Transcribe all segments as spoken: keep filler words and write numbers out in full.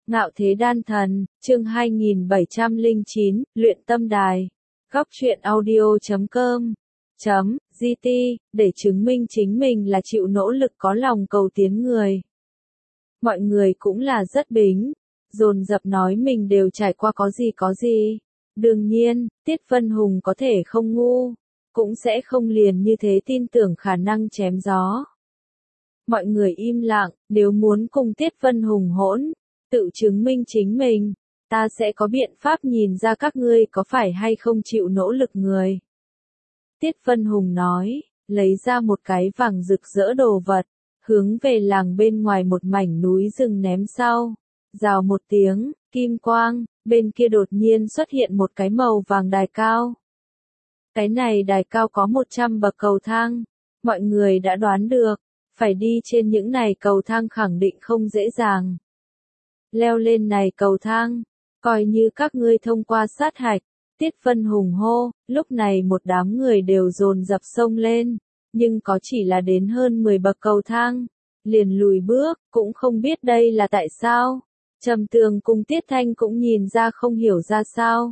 Ngạo Thế Đan Thần, chương hai nghìn bảy trăm lẻ chín, Luyện Tâm Đài. Góc truyện audio chấm com chấm giê tê, để chứng minh chính mình là chịu nỗ lực có lòng cầu tiến người. Mọi người cũng là rất bính, dồn dập nói mình đều trải qua có gì có gì. Đương nhiên, Tiết Vân Hùng có thể không ngu, cũng sẽ không liền như thế tin tưởng khả năng chém gió. Mọi người im lặng, nếu muốn cùng Tiết Vân Hùng hỗn, tự chứng minh chính mình, ta sẽ có biện pháp nhìn ra các ngươi có phải hay không chịu nỗ lực người. Tiết Vân Hùng nói, lấy ra một cái vàng rực rỡ đồ vật, hướng về làng bên ngoài một mảnh núi rừng ném sau. Rào một tiếng, kim quang, bên kia đột nhiên xuất hiện một cái màu vàng đài cao. Cái này đài cao có một trăm bậc cầu thang, mọi người đã đoán được, phải đi trên những này cầu thang khẳng định không dễ dàng. Leo lên này cầu thang, coi như các ngươi thông qua sát hạch. Tiết Vân Hùng hô, lúc này một đám người đều dồn dập xông lên, nhưng có chỉ là đến hơn mười bậc cầu thang, liền lùi bước, cũng không biết đây là tại sao. Trầm Tường cùng Tiết Thanh cũng nhìn ra không hiểu ra sao.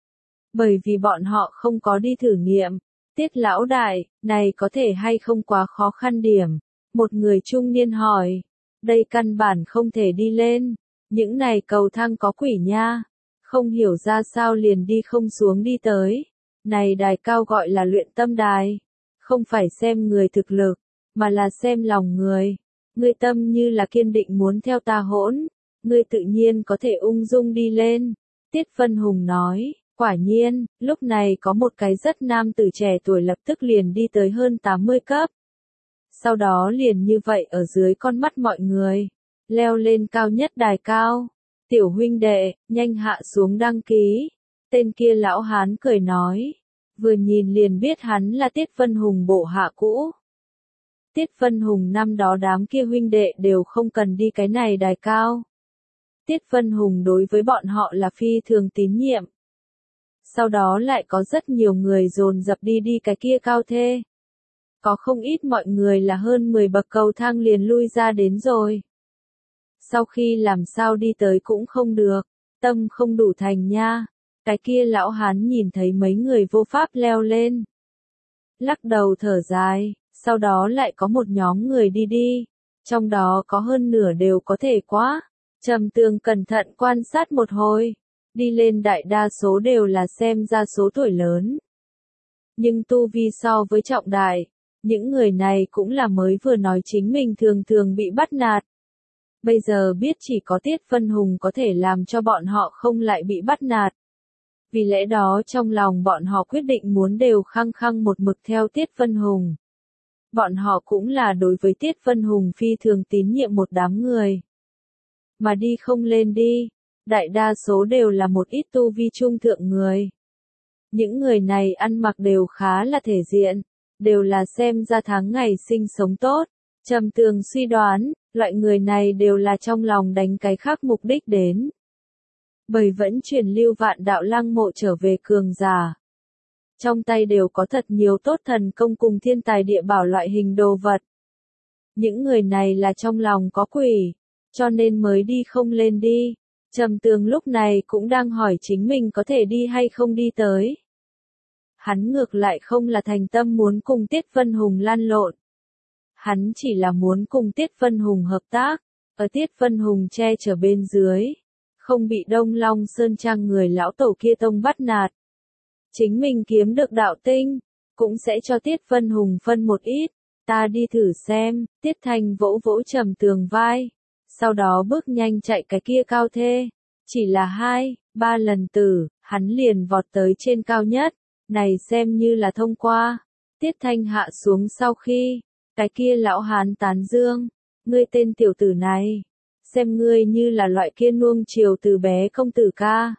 Bởi vì bọn họ không có đi thử nghiệm. Tiết lão đại, này có thể hay không quá khó khăn điểm. Một người trung niên hỏi, đây căn bản không thể đi lên. Những này cầu thang có quỷ nha, không hiểu ra sao liền đi không xuống đi tới. Này đài cao gọi là luyện tâm đài, không phải xem người thực lực, mà là xem lòng người. Ngươi tâm như là kiên định muốn theo ta hỗn, ngươi tự nhiên có thể ung dung đi lên. Tiết Vân Hùng nói, quả nhiên, lúc này có một cái rất nam tử trẻ tuổi lập tức liền đi tới hơn tám mươi cấp. Sau đó liền như vậy ở dưới con mắt mọi người, leo lên cao nhất đài cao. Tiểu huynh đệ, nhanh hạ xuống đăng ký. Tên kia lão hán cười nói. Vừa nhìn liền biết hắn là Tiết Vân Hùng bộ hạ cũ. Tiết Vân Hùng năm đó đám kia huynh đệ đều không cần đi cái này đài cao. Tiết Vân Hùng đối với bọn họ là phi thường tín nhiệm. Sau đó lại có rất nhiều người dồn dập đi đi cái kia cao thê. Có không ít mọi người là hơn mười bậc cầu thang liền lui ra đến rồi. Sau khi làm sao đi tới cũng không được, tâm không đủ thành nha. Cái kia lão hán nhìn thấy mấy người vô pháp leo lên. Lắc đầu thở dài, sau đó lại có một nhóm người đi đi. Trong đó có hơn nửa đều có thể quá. Trầm Tường cẩn thận quan sát một hồi. Đi lên đại đa số đều là xem ra số tuổi lớn. Nhưng tu vi so với trọng đại, những người này cũng là mới vừa nói chính mình thường thường bị bắt nạt. Bây giờ biết chỉ có Tiết Vân Hùng có thể làm cho bọn họ không lại bị bắt nạt. Vì lẽ đó trong lòng bọn họ quyết định muốn đều khăng khăng một mực theo Tiết Vân Hùng. Bọn họ cũng là đối với Tiết Vân Hùng phi thường tín nhiệm một đám người. Mà đi không lên đi, đại đa số đều là một ít tu vi trung thượng người. Những người này ăn mặc đều khá là thể diện, đều là xem ra tháng ngày sinh sống tốt. Trầm Tường suy đoán, loại người này đều là trong lòng đánh cái khác mục đích đến. Bởi vẫn truyền lưu vạn đạo lăng mộ trở về cường giả. Trong tay đều có thật nhiều tốt thần công cùng thiên tài địa bảo loại hình đồ vật. Những người này là trong lòng có quỷ, cho nên mới đi không lên đi. Trầm Tường lúc này cũng đang hỏi chính mình có thể đi hay không đi tới. Hắn ngược lại không là thành tâm muốn cùng Tiết Vân Hùng lan lộn. Hắn chỉ là muốn cùng Tiết Vân Hùng hợp tác, ở Tiết Vân Hùng che chở bên dưới, không bị Đông Long Sơn Trang người lão tổ kia tông bắt nạt. Chính mình kiếm được đạo tinh, cũng sẽ cho Tiết Vân Hùng phân một ít, ta đi thử xem. Tiết Thanh vỗ vỗ Trầm Tường vai, sau đó bước nhanh chạy cái kia cao thê, chỉ là hai, ba lần tử, hắn liền vọt tới trên cao nhất, này xem như là thông qua. Tiết Thanh hạ xuống sau khi, cái kia lão hán tán dương, ngươi tên tiểu tử này, xem ngươi như là loại kia nuông chiều từ bé công tử ca.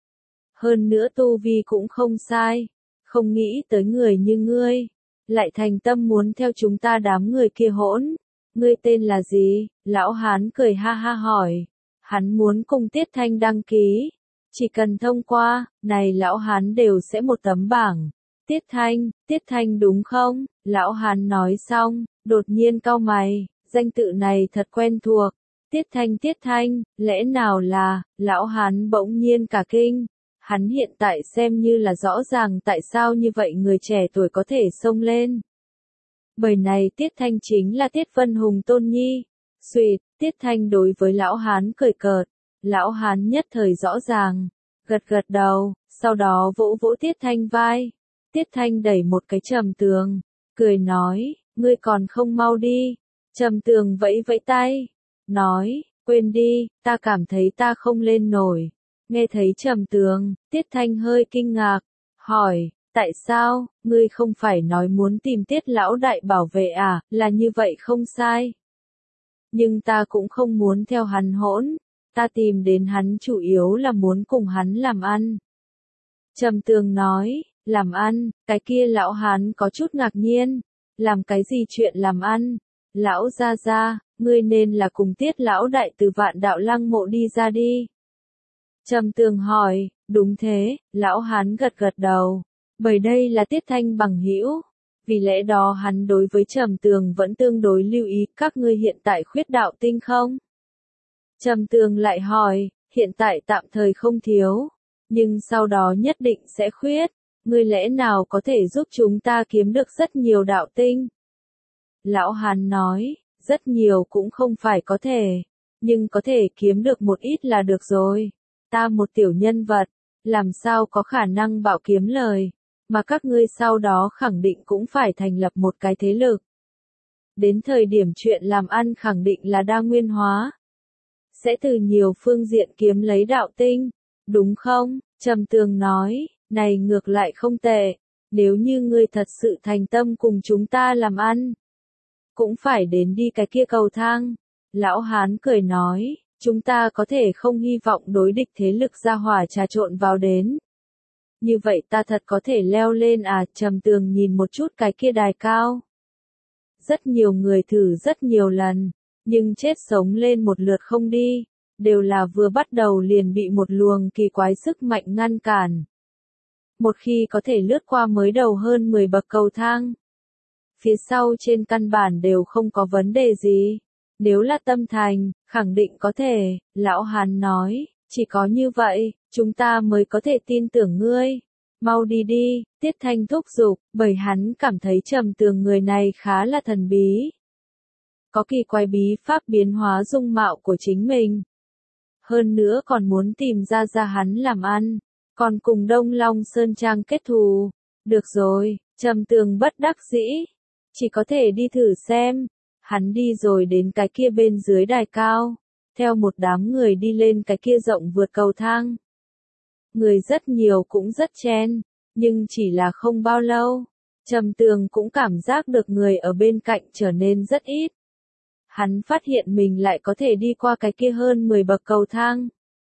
Hơn nữa tu vi cũng không sai, không nghĩ tới người như ngươi, lại thành tâm muốn theo chúng ta đám người kia hỗn. Ngươi tên là gì? Lão hán cười ha ha hỏi. Hắn muốn cùng Tiết Thanh đăng ký. Chỉ cần thông qua, này lão hán đều sẽ một tấm bảng. Tiết Thanh, Tiết Thanh đúng không? Lão hán nói xong, đột nhiên cau mày, danh tự này thật quen thuộc. Tiết Thanh Tiết Thanh, lẽ nào là, lão hán bỗng nhiên cả kinh. Hắn hiện tại xem như là rõ ràng tại sao như vậy người trẻ tuổi có thể xông lên. Bởi này Tiết Thanh chính là Tiết Vân Hùng tôn nhi. Xuyệt, Tiết Thanh đối với lão hán cười cợt. Lão hán nhất thời rõ ràng, gật gật đầu, sau đó vỗ vỗ Tiết Thanh vai. Tiết Thanh đẩy một cái Trầm Tường, cười nói, ngươi còn không mau đi. Trầm Tường vẫy vẫy tay, nói, quên đi, ta cảm thấy ta không lên nổi. Nghe thấy Trầm Tường, Tiết Thanh hơi kinh ngạc, hỏi, tại sao, ngươi không phải nói muốn tìm Tiết lão đại bảo vệ à, là như vậy không sai. Nhưng ta cũng không muốn theo hắn hỗn, ta tìm đến hắn chủ yếu là muốn cùng hắn làm ăn. Trầm Tường nói, làm ăn, cái kia lão hán có chút ngạc nhiên, làm cái gì chuyện làm ăn, lão gia gia, ngươi nên là cùng Tiết lão đại từ Vạn Đạo Lăng mộ đi ra đi. Trầm Tường hỏi, đúng thế, lão hán gật gật đầu, bởi đây là Tiết Thanh bằng hữu, vì lẽ đó hắn đối với Trầm Tường vẫn tương đối lưu ý, các ngươi hiện tại khuyết đạo tinh không? Trầm Tường lại hỏi, hiện tại tạm thời không thiếu, nhưng sau đó nhất định sẽ khuyết, ngươi lẽ nào có thể giúp chúng ta kiếm được rất nhiều đạo tinh? Lão hán nói, rất nhiều cũng không phải có thể, nhưng có thể kiếm được một ít là được rồi. Ta một tiểu nhân vật, làm sao có khả năng bảo kiếm lời, mà các ngươi sau đó khẳng định cũng phải thành lập một cái thế lực. Đến thời điểm chuyện làm ăn khẳng định là đa nguyên hóa. Sẽ từ nhiều phương diện kiếm lấy đạo tinh, đúng không? Trầm Tường nói, này ngược lại không tệ, nếu như ngươi thật sự thành tâm cùng chúng ta làm ăn, cũng phải đến đi cái kia cầu thang. Lão hán cười nói, chúng ta có thể không hy vọng đối địch thế lực ra hỏa trà trộn vào đến. Như vậy ta thật có thể leo lên à? Trầm Tường nhìn một chút cái kia đài cao. Rất nhiều người thử rất nhiều lần, nhưng chết sống lên một lượt không đi, đều là vừa bắt đầu liền bị một luồng kỳ quái sức mạnh ngăn cản. Một khi có thể lướt qua mới đầu hơn mười bậc cầu thang, phía sau trên căn bản đều không có vấn đề gì. Nếu là tâm thành, khẳng định có thể, lão hán nói, chỉ có như vậy, chúng ta mới có thể tin tưởng ngươi. Mau đi đi, Tiết Thanh thúc giục, bởi hắn cảm thấy Trầm Tường người này khá là thần bí. Có kỳ quái bí pháp biến hóa dung mạo của chính mình. Hơn nữa còn muốn tìm ra ra hắn làm ăn, còn cùng Đông Long Sơn Trang kết thù. Được rồi, Trầm Tường bất đắc dĩ, chỉ có thể đi thử xem. Hắn đi rồi đến cái kia bên dưới đài cao, theo một đám người đi lên cái kia rộng vượt cầu thang. Người rất nhiều cũng rất chen, nhưng chỉ là không bao lâu, Trầm Tường cũng cảm giác được người ở bên cạnh trở nên rất ít. Hắn phát hiện mình lại có thể đi qua cái kia hơn mười bậc cầu thang.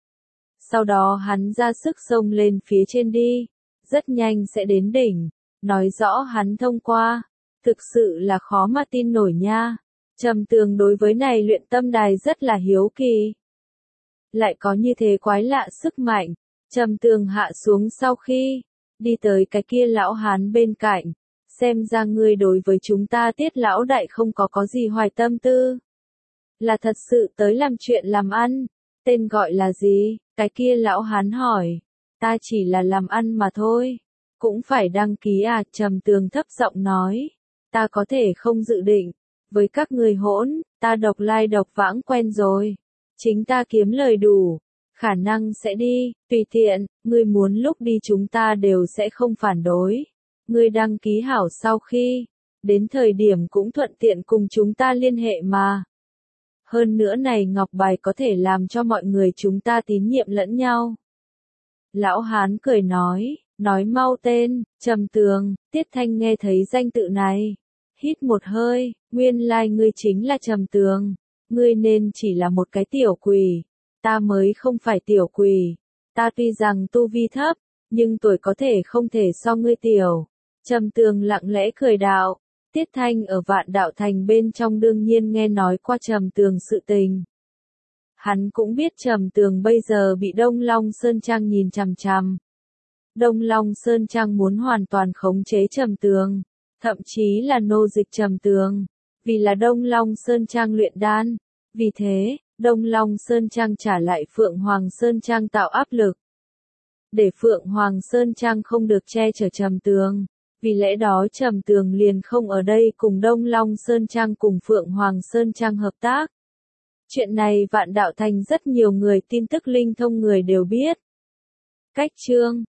Sau đó hắn ra sức xông lên phía trên đi, rất nhanh sẽ đến đỉnh, nói rõ hắn thông qua, thực sự là khó mà tin nổi nha. Trầm Tường đối với này luyện tâm đài rất là hiếu kỳ. Lại có như thế quái lạ sức mạnh. Trầm Tường hạ xuống sau khi đi tới cái kia lão hán bên cạnh, xem ra ngươi đối với chúng ta Tiết lão đại không có có gì hoài tâm tư. Là thật sự tới làm chuyện làm ăn, tên gọi là gì? Cái kia lão hán hỏi. Ta chỉ là làm ăn mà thôi, cũng phải đăng ký à? Trầm Tường thấp giọng nói, ta có thể không dự định với các người hỗn, ta độc lai độc vãng quen rồi. Chính ta kiếm lời đủ, khả năng sẽ đi, tùy tiện, ngươi muốn lúc đi chúng ta đều sẽ không phản đối. Ngươi đăng ký hảo sau khi, đến thời điểm cũng thuận tiện cùng chúng ta liên hệ mà. Hơn nữa này ngọc bài có thể làm cho mọi người chúng ta tín nhiệm lẫn nhau. Lão hán cười nói, nói mau tên, Trầm Tường. Tiết Thanh nghe thấy danh tự này, hít một hơi, nguyên lai like ngươi chính là Trầm Tường, ngươi nên chỉ là một cái tiểu quỷ, ta mới không phải tiểu quỷ, ta tuy rằng tu vi thấp, nhưng tuổi có thể không thể so ngươi tiểu. Trầm Tường lặng lẽ cười đạo, Tiết Thanh ở Vạn Đạo Thành bên trong đương nhiên nghe nói qua Trầm Tường sự tình. Hắn cũng biết Trầm Tường bây giờ bị Đông Long Sơn Trang nhìn chằm chằm. Đông Long Sơn Trang muốn hoàn toàn khống chế Trầm Tường, thậm chí là nô dịch Trầm Tường, vì là Đông Long Sơn Trang luyện đan. Vì thế, Đông Long Sơn Trang trả lại Phượng Hoàng Sơn Trang tạo áp lực. Để Phượng Hoàng Sơn Trang không được che chở Trầm Tường. Vì lẽ đó Trầm Tường liền không ở đây cùng Đông Long Sơn Trang cùng Phượng Hoàng Sơn Trang hợp tác. Chuyện này Vạn Đạo Thành rất nhiều người tin tức linh thông người đều biết. Cách chương